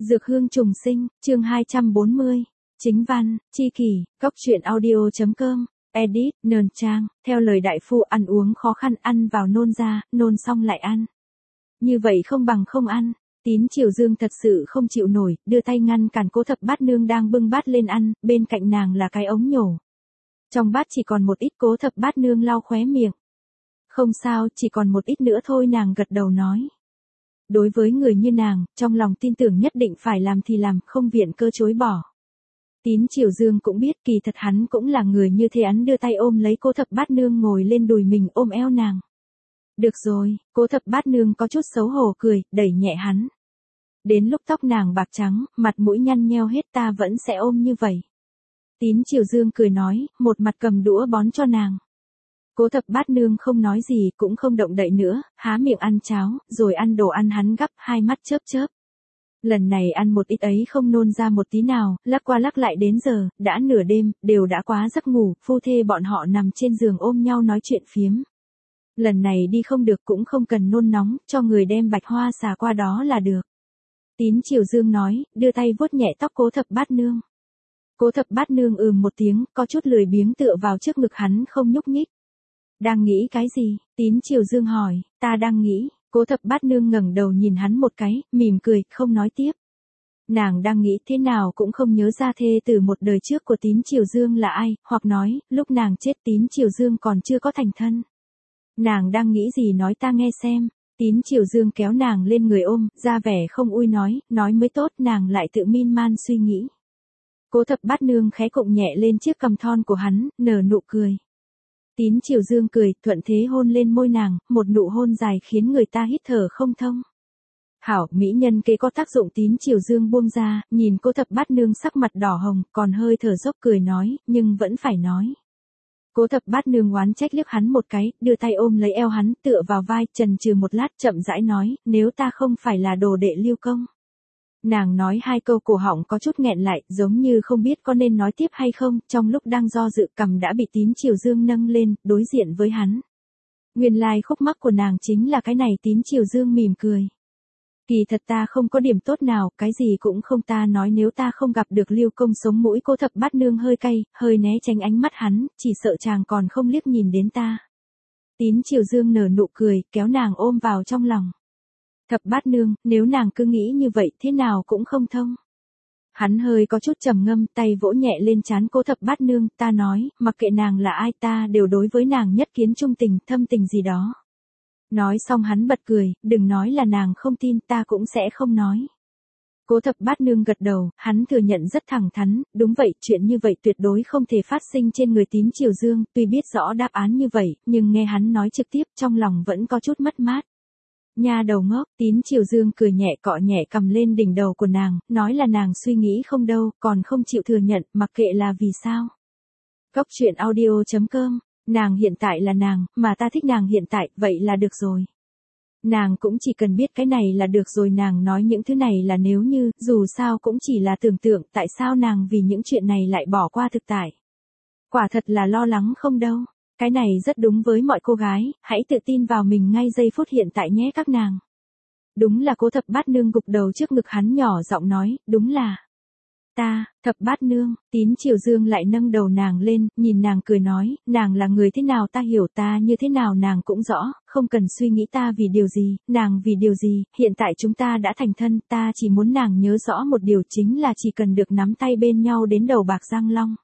Dược hương trùng sinh, chương 240. Chính văn, Chi Kỷ, Góc truyện audio.com, edit, Nờn Trang, theo lời đại phu ăn uống khó khăn ăn vào nôn ra, nôn xong lại ăn. Như vậy không bằng không ăn. Tín Triều Dương thật sự không chịu nổi, đưa tay ngăn cản Cố Thập Bát Nương đang bưng bát lên ăn, bên cạnh nàng là cái ống nhổ. Trong bát chỉ còn một ít, Cố Thập Bát Nương lau khóe miệng. Không sao, chỉ còn một ít nữa thôi, nàng gật đầu nói. Đối với người như nàng, trong lòng tin tưởng nhất định phải làm thì làm, không viện cơ chối bỏ. Tín Triều Dương cũng biết kỳ thật hắn cũng là người như thế, hắn đưa tay ôm lấy Cố Thập Bát Nương ngồi lên đùi mình ôm eo nàng. Được rồi, Cố Thập Bát Nương có chút xấu hổ cười, đẩy nhẹ hắn. Đến lúc tóc nàng bạc trắng, mặt mũi nhăn nheo hết, ta vẫn sẽ ôm như vậy. Tín Triều Dương cười nói, một mặt cầm đũa bón cho nàng. Cố Thập Bát Nương không nói gì, cũng không động đậy nữa, há miệng ăn cháo, rồi ăn đồ ăn hắn gắp, hai mắt chớp chớp. Lần này ăn một ít ấy không nôn ra một tí nào, lắc qua lắc lại đến giờ, đã nửa đêm, đều đã quá giấc ngủ, phu thê bọn họ nằm trên giường ôm nhau nói chuyện phiếm. Lần này đi không được cũng không cần nôn nóng, cho người đem bạch hoa xà qua đó là được. Tín Triều Dương nói, đưa tay vuốt nhẹ tóc Cố Thập Bát Nương. Cố Thập Bát Nương một tiếng, có chút lười biếng tựa vào trước ngực hắn không nhúc nhích. Đang nghĩ cái gì? Tín Triều Dương hỏi, ta đang nghĩ. Cố Thập Bát Nương ngẩng đầu nhìn hắn một cái, mỉm cười, không nói tiếp. Nàng đang nghĩ thế nào cũng không nhớ ra thê tử một đời trước của Tín Triều Dương là ai, hoặc nói, lúc nàng chết Tín Triều Dương còn chưa có thành thân. Nàng đang nghĩ gì nói ta nghe xem. Tín Triều Dương kéo nàng lên người ôm, ra vẻ không ui nói mới tốt, nàng lại tự miên man suy nghĩ. Cố Thập Bát Nương khẽ cụng nhẹ lên chiếc cằm thon của hắn, nở nụ cười. Tín Triều Dương cười, thuận thế hôn lên môi nàng, một nụ hôn dài khiến người ta hít thở không thông. Hảo, mỹ nhân kế có tác dụng. Tín Triều Dương buông ra, nhìn Cố Thập Bát Nương sắc mặt đỏ hồng, còn hơi thở dốc cười nói, nhưng vẫn phải nói. Cố Thập Bát Nương oán trách liếc hắn một cái, đưa tay ôm lấy eo hắn, tựa vào vai, chần chừ một lát chậm rãi nói, nếu ta không phải là đồ đệ Lưu Công. Nàng nói hai câu cổ họng có chút nghẹn lại, giống như không biết có nên nói tiếp hay không, trong lúc đang do dự cằm đã bị Tín Triều Dương nâng lên, đối diện với hắn. Nguyên lai khúc mắc của nàng chính là cái này. Tín Triều Dương mỉm cười. Kỳ thật ta không có điểm tốt nào, cái gì cũng không, ta nói nếu ta không gặp được Lưu Công sống mũi. Cố Thập Bát Nương hơi cay, hơi né tránh ánh mắt hắn, chỉ sợ chàng còn không liếc nhìn đến ta. Tín Triều Dương nở nụ cười, kéo nàng ôm vào trong lòng. Thập Bát Nương, nếu nàng cứ nghĩ như vậy thế nào cũng không thông. Hắn hơi có chút trầm ngâm, tay vỗ nhẹ lên trán Cố Thập Bát Nương, ta nói, mặc kệ nàng là ai ta đều đối với nàng nhất kiến trung tình, thâm tình gì đó. Nói xong hắn bật cười, đừng nói là nàng không tin, ta cũng sẽ không nói. Cố Thập Bát Nương gật đầu, hắn thừa nhận rất thẳng thắn, đúng vậy, chuyện như vậy tuyệt đối không thể phát sinh trên người Tín Triều Dương, tuy biết rõ đáp án như vậy, nhưng nghe hắn nói trực tiếp trong lòng vẫn có chút mất mát. Nha đầu ngốc. Tín Triều Dương cười nhẹ, cọ nhẹ cầm lên đỉnh đầu của nàng, nói là nàng suy nghĩ không đâu, còn không chịu thừa nhận, mặc kệ là vì sao. Góc truyện audio.com, nàng hiện tại là nàng, mà ta thích nàng hiện tại, vậy là được rồi. Nàng cũng chỉ cần biết cái này là được rồi, nàng nói những thứ này là nếu như, dù sao cũng chỉ là tưởng tượng, tại sao nàng vì những chuyện này lại bỏ qua thực tại. Quả thật là lo lắng không đâu. Cái này rất đúng với mọi cô gái, hãy tự tin vào mình ngay giây phút hiện tại nhé các nàng. Đúng là. Cố Thập Bát Nương gục đầu trước ngực hắn nhỏ giọng nói, đúng là. Ta, Thập Bát Nương. Tín Triều Dương lại nâng đầu nàng lên, nhìn nàng cười nói, nàng là người thế nào ta hiểu, ta như thế nào nàng cũng rõ, không cần suy nghĩ ta vì điều gì, nàng vì điều gì, hiện tại chúng ta đã thành thân, ta chỉ muốn nàng nhớ rõ một điều, chính là chỉ cần được nắm tay bên nhau đến đầu bạc răng long.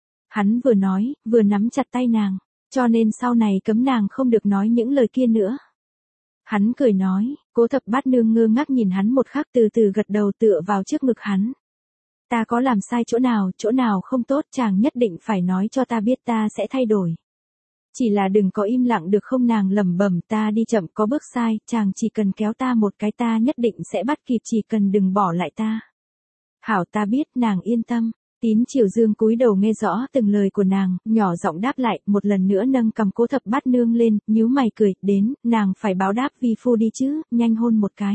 Hắn vừa nói, vừa nắm chặt tay nàng. Cho nên sau này cấm nàng không được nói những lời kia nữa. Hắn cười nói, Cố Thập Bát Nương ngơ ngác nhìn hắn một khắc, từ từ gật đầu tựa vào trước ngực hắn. Ta có làm sai chỗ nào không tốt, chàng nhất định phải nói cho ta biết, ta sẽ thay đổi. Chỉ là đừng có im lặng được không? Nàng lẩm bẩm, ta đi chậm có bước sai, chàng chỉ cần kéo ta một cái ta nhất định sẽ bắt kịp, chỉ cần đừng bỏ lại ta. Hảo, ta biết, nàng yên tâm. Tín Triều Dương cúi đầu nghe rõ từng lời của nàng, nhỏ giọng đáp lại, một lần nữa nâng cầm Cố Thập Bát Nương lên, nhíu mày cười, đến, nàng phải báo đáp vi phu đi chứ, nhanh hôn một cái.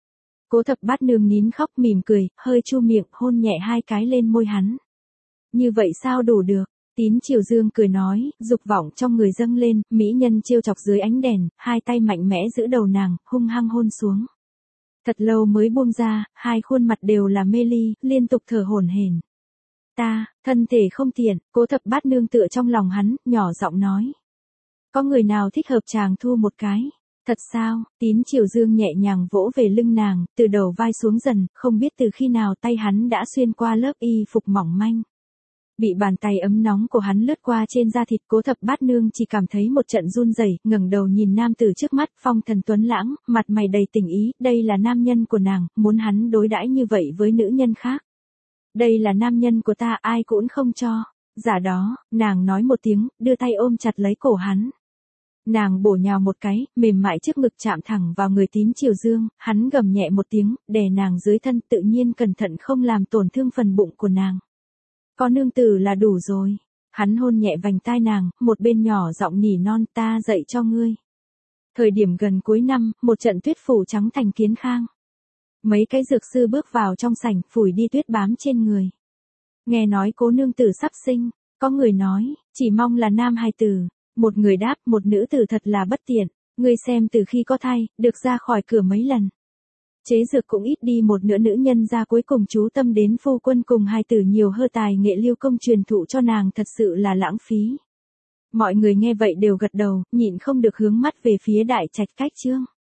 Cố Thập Bát Nương nín khóc mỉm cười, hơi chu miệng, hôn nhẹ hai cái lên môi hắn. Như vậy sao đủ được? Tín Triều Dương cười nói, dục vọng trong người dâng lên, mỹ nhân trêu chọc dưới ánh đèn, hai tay mạnh mẽ giữ đầu nàng, hung hăng hôn xuống. Thật lâu mới buông ra, hai khuôn mặt đều là mê ly, liên tục thở hổn hển. Thân thể không tiện, Cố Thập Bát nương tựa trong lòng hắn, nhỏ giọng nói. Có người nào thích hợp chàng thu một cái? Thật sao? Tín Triều Dương nhẹ nhàng vỗ về lưng nàng, từ đầu vai xuống dần, không biết từ khi nào tay hắn đã xuyên qua lớp y phục mỏng manh. Bị bàn tay ấm nóng của hắn lướt qua trên da thịt, Cố Thập Bát nương chỉ cảm thấy một trận run rẩy, ngẩng đầu nhìn nam tử trước mắt, phong thần tuấn lãng, mặt mày đầy tình ý, đây là nam nhân của nàng, muốn hắn đối đãi như vậy với nữ nhân khác. Đây là nam nhân của ta, ai cũng không cho. Giả đó, nàng nói một tiếng, đưa tay ôm chặt lấy cổ hắn. Nàng bổ nhào một cái, mềm mại trước ngực chạm thẳng vào người Tín Triều Dương, hắn gầm nhẹ một tiếng, đè nàng dưới thân, tự nhiên cẩn thận không làm tổn thương phần bụng của nàng. Có nương tử là đủ rồi. Hắn hôn nhẹ vành tai nàng, một bên nhỏ giọng nỉ non, ta dạy cho ngươi. Thời điểm gần cuối năm, một trận tuyết phủ trắng thành kiến khang. Mấy cái dược sư bước vào trong sảnh, phủi đi tuyết bám trên người. Nghe nói Cố nương tử sắp sinh, có người nói, chỉ mong là nam hài tử. Một người đáp, một nữ tử thật là bất tiện, ngươi xem từ khi có thai, được ra khỏi cửa mấy lần. Chế dược cũng ít đi một nửa, nữ nhân ra cuối cùng chú tâm đến phu quân cùng hài tử nhiều hơn tài nghệ Liêu công truyền thụ cho nàng, thật sự là lãng phí. Mọi người nghe vậy đều gật đầu, nhịn không được hướng mắt về phía Đại Trạch Cách Trương.